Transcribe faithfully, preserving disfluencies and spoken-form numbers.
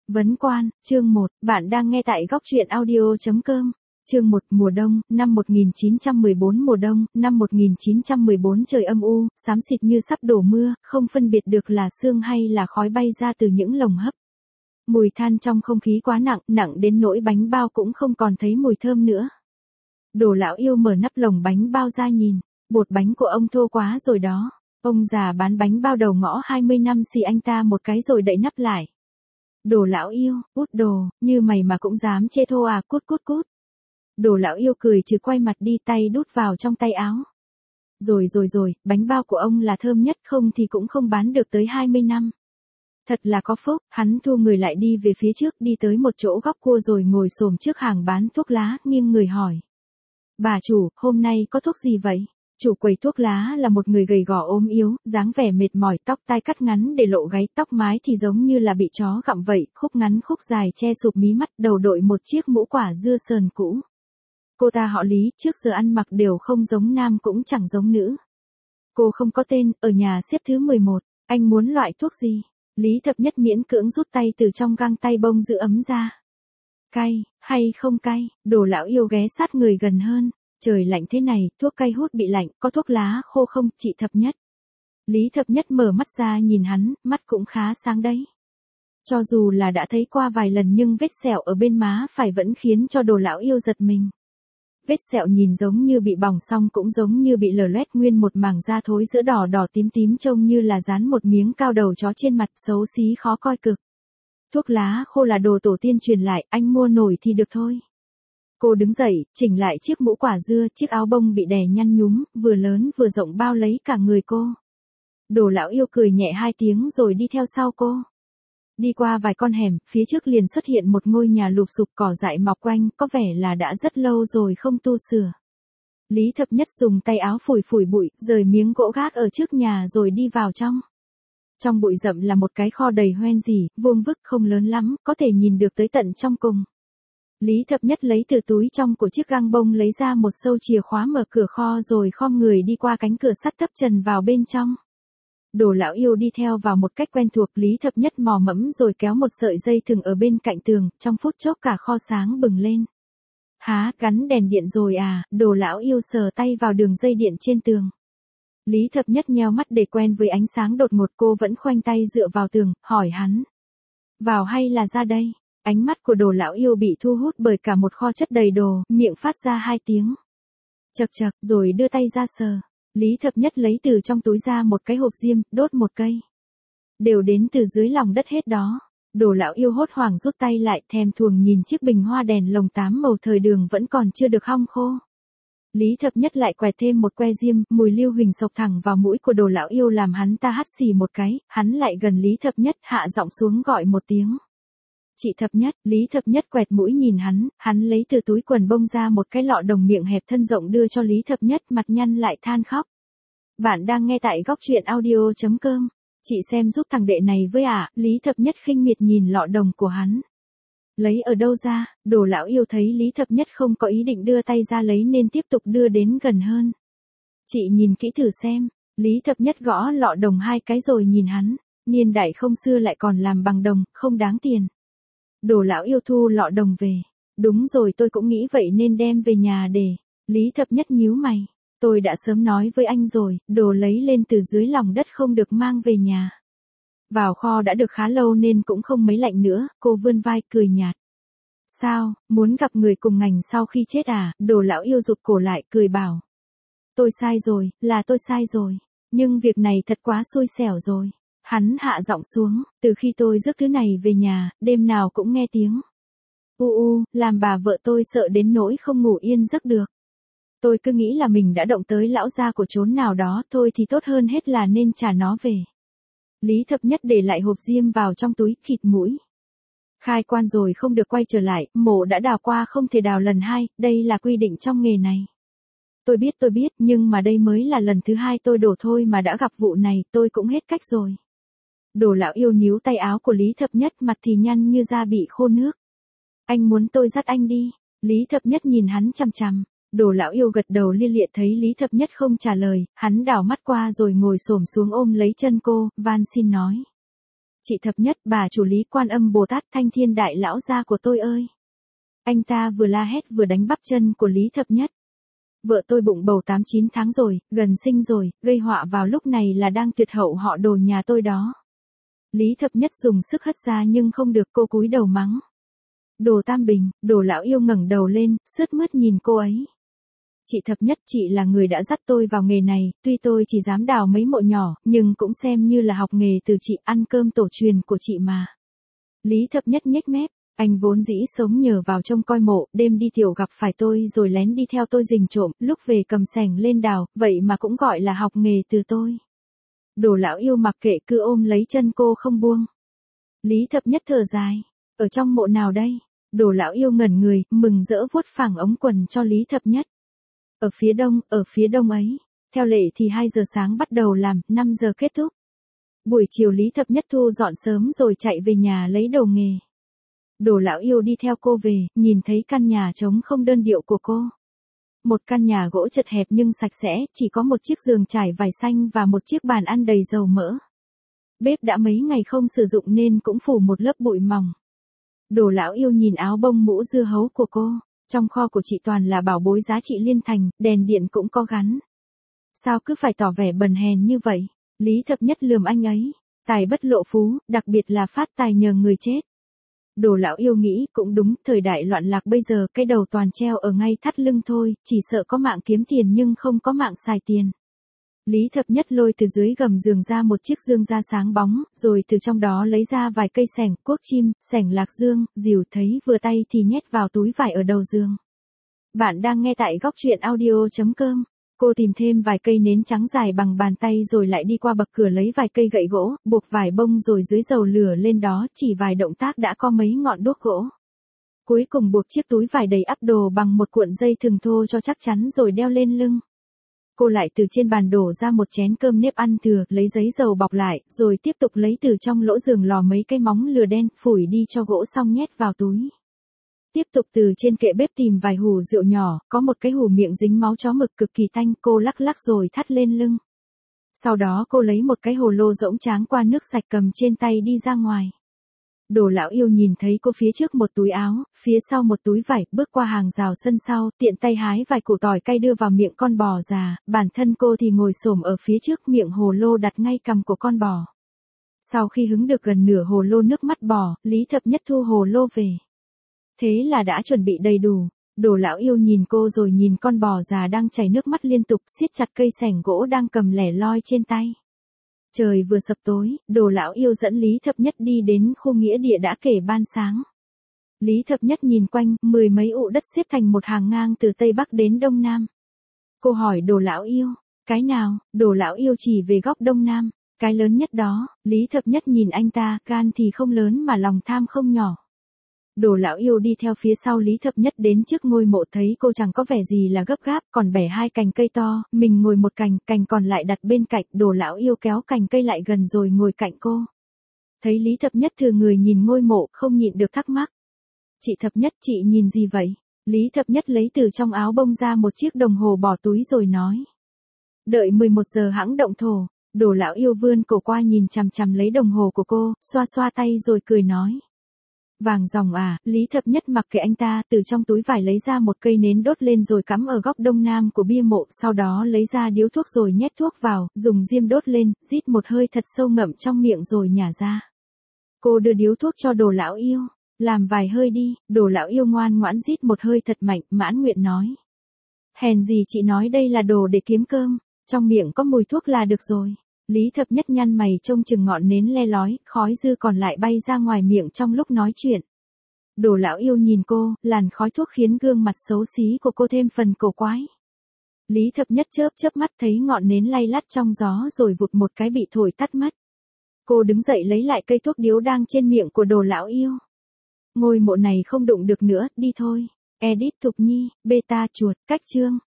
Vấn quan, chương một, bạn đang nghe tại góc truyện audio chấm com. Chương một, mùa đông, năm một nghìn chín trăm mười bốn. Mùa đông, năm một nghìn chín trăm mười bốn, trời âm u, xám xịt như sắp đổ mưa, không phân biệt được là sương hay là khói bay ra từ những lồng hấp. Mùi than trong không khí quá nặng, nặng đến nỗi bánh bao cũng không còn thấy mùi thơm nữa. Đồ lão yêu mở nắp lồng bánh bao ra nhìn, bột bánh của ông thô quá rồi đó. Ông già bán bánh bao đầu ngõ hai mươi năm xì anh ta một cái rồi đậy nắp lại. Đồ lão yêu, út đồ, như mày mà cũng dám chê thô à, cút cút cút. Đồ lão yêu cười chứ quay mặt đi, tay đút vào trong tay áo. Rồi rồi rồi, bánh bao của ông là thơm nhất, không thì cũng không bán được tới hai mươi năm. Thật là có phúc, hắn thu người lại đi về phía trước, đi tới một chỗ góc cua rồi ngồi xổm trước hàng bán thuốc lá, nghiêng người hỏi. Bà chủ, hôm nay có thuốc gì vậy? Chủ quầy thuốc lá là một người gầy gò ốm yếu, dáng vẻ mệt mỏi, tóc tai cắt ngắn để lộ gáy, tóc mái thì giống như là bị chó gặm vậy, khúc ngắn khúc dài che sụp mí mắt, đầu đội một chiếc mũ quả dưa sờn cũ. Cô ta họ Lý, trước giờ ăn mặc đều không giống nam cũng chẳng giống nữ. Cô không có tên, ở nhà xếp thứ mười một, anh muốn loại thuốc gì? Lý Thập Nhất miễn cưỡng rút tay từ trong găng tay bông giữ ấm ra. Cay, hay không cay? Đồ lão yêu ghé sát người gần hơn. Trời lạnh thế này, thuốc cay hút bị lạnh, có thuốc lá khô không, chị Thập Nhất? Lý Thập Nhất mở mắt ra nhìn hắn, mắt cũng khá sáng đấy. Cho dù là đã thấy qua vài lần nhưng vết sẹo ở bên má phải vẫn khiến cho đồ lão yêu giật mình. Vết sẹo nhìn giống như bị bỏng xong cũng giống như bị lở loét, nguyên một mảng da thối giữa đỏ đỏ tím tím trông như là dán một miếng cao đầu chó trên mặt, xấu xí khó coi cực. Thuốc lá khô là đồ tổ tiên truyền lại, anh mua nổi thì được thôi. Cô đứng dậy, chỉnh lại chiếc mũ quả dưa, chiếc áo bông bị đè nhăn nhúm, vừa lớn vừa rộng bao lấy cả người cô. Đồ lão yêu cười nhẹ hai tiếng rồi đi theo sau cô. Đi qua vài con hẻm, phía trước liền xuất hiện một ngôi nhà lụp xụp, cỏ dại mọc quanh, có vẻ là đã rất lâu rồi không tu sửa. Lý Thập Nhất dùng tay áo phủi phủi bụi, rời miếng gỗ gác ở trước nhà rồi đi vào trong. Trong bụi rậm là một cái kho đầy hoen rỉ, vuông vức không lớn lắm, có thể nhìn được tới tận trong cùng. Lý Thập Nhất lấy từ túi trong của chiếc găng bông lấy ra một sâu chìa khóa mở cửa kho rồi khom người đi qua cánh cửa sắt thấp trần vào bên trong. Đồ lão yêu đi theo vào một cách quen thuộc, Lý Thập Nhất mò mẫm rồi kéo một sợi dây thừng ở bên cạnh tường, trong phút chốc cả kho sáng bừng lên. Há, gắn đèn điện rồi à? Đồ lão yêu sờ tay vào đường dây điện trên tường. Lý Thập Nhất nheo mắt để quen với ánh sáng đột ngột, cô vẫn khoanh tay dựa vào tường, hỏi hắn. Vào hay là ra đây? Ánh mắt của đồ lão yêu bị thu hút bởi cả một kho chất đầy đồ, miệng phát ra hai tiếng. Chật chật, rồi đưa tay ra sờ. Lý Thập Nhất lấy từ trong túi ra một cái hộp diêm, đốt một cây. Đều đến từ dưới lòng đất hết đó. Đồ lão yêu hốt hoảng rút tay lại, thèm thuồng nhìn chiếc bình hoa đèn lồng tám màu thời đường vẫn còn chưa được hong khô. Lý Thập Nhất lại quẹt thêm một que diêm, mùi lưu huỳnh sộc thẳng vào mũi của đồ lão yêu làm hắn ta hắt xì một cái, hắn lại gần Lý Thập Nhất, hạ giọng xuống gọi một tiếng. Chị Thập Nhất. Lý Thập Nhất quẹt mũi nhìn hắn, hắn lấy từ túi quần bông ra một cái lọ đồng miệng hẹp thân rộng đưa cho Lý Thập Nhất, mặt nhăn lại than khóc. Bạn đang nghe tại góc truyện audio chấm com. Chị xem giúp thằng đệ này với ạ. À? Lý Thập Nhất khinh miệt nhìn lọ đồng của hắn. Lấy ở đâu ra? Đồ lão yêu thấy Lý Thập Nhất không có ý định đưa tay ra lấy nên tiếp tục đưa đến gần hơn. Chị nhìn kỹ thử xem. Lý Thập Nhất gõ lọ đồng hai cái rồi nhìn hắn. Niên đại không xưa lại còn làm bằng đồng, không đáng tiền. Đồ lão yêu thu lọ đồng về. Đúng rồi, tôi cũng nghĩ vậy nên đem về nhà để. Lý Thập Nhất nhíu mày. Tôi đã sớm nói với anh rồi, đồ lấy lên từ dưới lòng đất không được mang về nhà. Vào kho đã được khá lâu nên cũng không mấy lạnh nữa, cô vươn vai cười nhạt. Sao, muốn gặp người cùng ngành sau khi chết à? Đồ lão yêu rụt cổ lại cười bảo. Tôi sai rồi, là tôi sai rồi. Nhưng việc này thật quá xui xẻo rồi. Hắn hạ giọng xuống, từ khi tôi rước thứ này về nhà, đêm nào cũng nghe tiếng. U u, làm bà vợ tôi sợ đến nỗi không ngủ yên giấc được. Tôi cứ nghĩ là mình đã động tới lão gia của chốn nào đó, thôi thì tốt hơn hết là nên trả nó về. Lý Thập Nhất để lại hộp diêm vào trong túi, khịt mũi. Khai quan rồi không được quay trở lại, mộ đã đào qua không thể đào lần hai, đây là quy định trong nghề này. Tôi biết tôi biết, nhưng mà đây mới là lần thứ hai tôi đổ thôi mà đã gặp vụ này, tôi cũng hết cách rồi. Đồ lão yêu níu tay áo của Lý Thập Nhất, mặt thì nhăn như da bị khô nước. Anh muốn tôi dắt anh đi? Lý Thập Nhất nhìn hắn chằm chằm. Đồ lão yêu gật đầu lia lịa, thấy Lý Thập Nhất không trả lời, hắn đảo mắt qua rồi ngồi xổm xuống ôm lấy chân cô, van xin nói. Chị thập nhất, bà chủ Lý Quan Âm Bồ Tát Thanh Thiên Đại Lão gia của tôi ơi. Anh ta vừa la hét vừa đánh bắp chân của Lý thập nhất. Vợ tôi bụng bầu tám chín tháng rồi, gần sinh rồi, gây họa vào lúc này là đang tuyệt hậu họ Đồ nhà tôi đó. Lý thập nhất dùng sức hất ra nhưng không được, cô cúi đầu mắng. Đồ Tam Bình. Đồ lão yêu ngẩng đầu lên, sướt mướt nhìn cô ấy. Chị thập nhất, chị là người đã dắt tôi vào nghề này, tuy tôi chỉ dám đào mấy mộ nhỏ, nhưng cũng xem như là học nghề từ chị, ăn cơm tổ truyền của chị mà. Lý thập nhất nhếch mép, anh vốn dĩ sống nhờ vào trông coi mộ, đêm đi tiểu gặp phải tôi rồi lén đi theo tôi rình trộm, lúc về cầm xẻng lên đào, vậy mà cũng gọi là học nghề từ tôi. Đồ lão yêu mặc kệ cứ ôm lấy chân cô không buông. Lý thập nhất thở dài, ở trong mộ nào đây? Đồ lão yêu ngẩn người, mừng rỡ vuốt phẳng ống quần cho Lý thập nhất. Ở phía đông, ở phía đông ấy. Theo lệ thì hai giờ sáng bắt đầu làm, năm giờ kết thúc. Buổi chiều Lý thập nhất thu dọn sớm rồi chạy về nhà lấy đồ nghề. Đồ lão yêu đi theo cô về, nhìn thấy căn nhà trống không đơn điệu của cô. Một căn nhà gỗ chật hẹp nhưng sạch sẽ, chỉ có một chiếc giường trải vải xanh và một chiếc bàn ăn đầy dầu mỡ. Bếp đã mấy ngày không sử dụng nên cũng phủ một lớp bụi mỏng. Đồ lão yêu nhìn áo bông mũ dưa hấu của cô. Trong kho của chị toàn là bảo bối giá trị liên thành, đèn điện cũng có gắn. Sao cứ phải tỏ vẻ bần hèn như vậy? Lý thập nhất lườm anh ấy. Tài bất lộ phú, đặc biệt là phát tài nhờ người chết. Đồ lão yêu nghĩ cũng đúng, thời đại loạn lạc bây giờ cái đầu toàn treo ở ngay thắt lưng thôi, chỉ sợ có mạng kiếm tiền nhưng không có mạng xài tiền. Lý thập nhất lôi từ dưới gầm giường ra một chiếc dương da sáng bóng, rồi từ trong đó lấy ra vài cây xẻng, cuốc chim, xẻng lạc dương, dìu thấy vừa tay thì nhét vào túi vải ở đầu giường. Bạn đang nghe tại góc truyện audio chấm com. Cô tìm thêm vài cây nến trắng dài bằng bàn tay rồi lại đi qua bậc cửa lấy vài cây gậy gỗ, buộc vài bông rồi dưới dầu lửa lên đó, chỉ vài động tác đã có mấy ngọn đuốc gỗ. Cuối cùng buộc chiếc túi vải đầy ắp đồ bằng một cuộn dây thừng thô cho chắc chắn rồi đeo lên lưng. Cô lại từ trên bàn đổ ra một chén cơm nếp ăn thừa, lấy giấy dầu bọc lại, rồi tiếp tục lấy từ trong lỗ giường lò mấy cây móng lừa đen, phủi đi cho gỗ xong nhét vào túi. Tiếp tục từ trên kệ bếp tìm vài hũ rượu nhỏ, có một cái hũ miệng dính máu chó mực cực kỳ tanh, cô lắc lắc rồi thắt lên lưng. Sau đó cô lấy một cái hồ lô rỗng tráng qua nước sạch cầm trên tay đi ra ngoài. Đồ lão yêu nhìn thấy cô phía trước một túi áo, phía sau một túi vải, bước qua hàng rào sân sau, tiện tay hái vài củ tỏi cay đưa vào miệng con bò già, bản thân cô thì ngồi xổm ở phía trước miệng hồ lô đặt ngay cằm của con bò. Sau khi hứng được gần nửa hồ lô nước mắt bò, Lý thập nhất thu hồ lô về. Thế là đã chuẩn bị đầy đủ. Đồ lão yêu nhìn cô rồi nhìn con bò già đang chảy nước mắt liên tục, siết chặt cây xẻng gỗ đang cầm lẻ loi trên tay. Trời vừa sập tối, đồ lão yêu dẫn Lý thập nhất đi đến khu nghĩa địa đã kể ban sáng. Lý thập nhất nhìn quanh, mười mấy ụ đất xếp thành một hàng ngang từ Tây Bắc đến Đông Nam. Cô hỏi đồ lão yêu, cái nào? Đồ lão yêu chỉ về góc Đông Nam, cái lớn nhất đó. Lý thập nhất nhìn anh ta, gan thì không lớn mà lòng tham không nhỏ. Đồ lão yêu đi theo phía sau Lý thập nhất đến trước ngôi mộ, thấy cô chẳng có vẻ gì là gấp gáp, còn bẻ hai cành cây to, mình ngồi một cành, cành còn lại đặt bên cạnh, đồ lão yêu kéo cành cây lại gần rồi ngồi cạnh cô. Thấy Lý thập nhất thừa người nhìn ngôi mộ, không nhịn được thắc mắc. Chị thập nhất, chị nhìn gì vậy? Lý thập nhất lấy từ trong áo bông ra một chiếc đồng hồ bỏ túi rồi nói. Đợi mười một giờ hẵng động thổ. Đồ lão yêu vươn cổ qua nhìn chằm chằm lấy đồng hồ của cô, xoa xoa tay rồi cười nói. Vàng ròng à? Lý thập nhất mặc kệ anh ta, từ trong túi vải lấy ra một cây nến đốt lên rồi cắm ở góc đông nam của bia mộ, sau đó lấy ra điếu thuốc rồi nhét thuốc vào, dùng diêm đốt lên, rít một hơi thật sâu ngậm trong miệng rồi nhả ra. Cô đưa điếu thuốc cho đồ lão yêu, làm vài hơi đi. Đồ lão yêu ngoan ngoãn rít một hơi thật mạnh, mãn nguyện nói. Hèn gì chị nói đây là đồ để kiếm cơm, trong miệng có mùi thuốc là được rồi. Lý thập nhất nhăn mày trông chừng ngọn nến le lói, khói dư còn lại bay ra ngoài miệng trong lúc nói chuyện. Đồ lão yêu nhìn cô, làn khói thuốc khiến gương mặt xấu xí của cô thêm phần cổ quái. Lý thập nhất chớp chớp mắt thấy ngọn nến lay lắt trong gió rồi vụt một cái bị thổi tắt mất. Cô đứng dậy lấy lại cây thuốc điếu đang trên miệng của đồ lão yêu. Ngôi mộ này không đụng được nữa, đi thôi. Edit Thục Nhi, beta chuột, cách chương.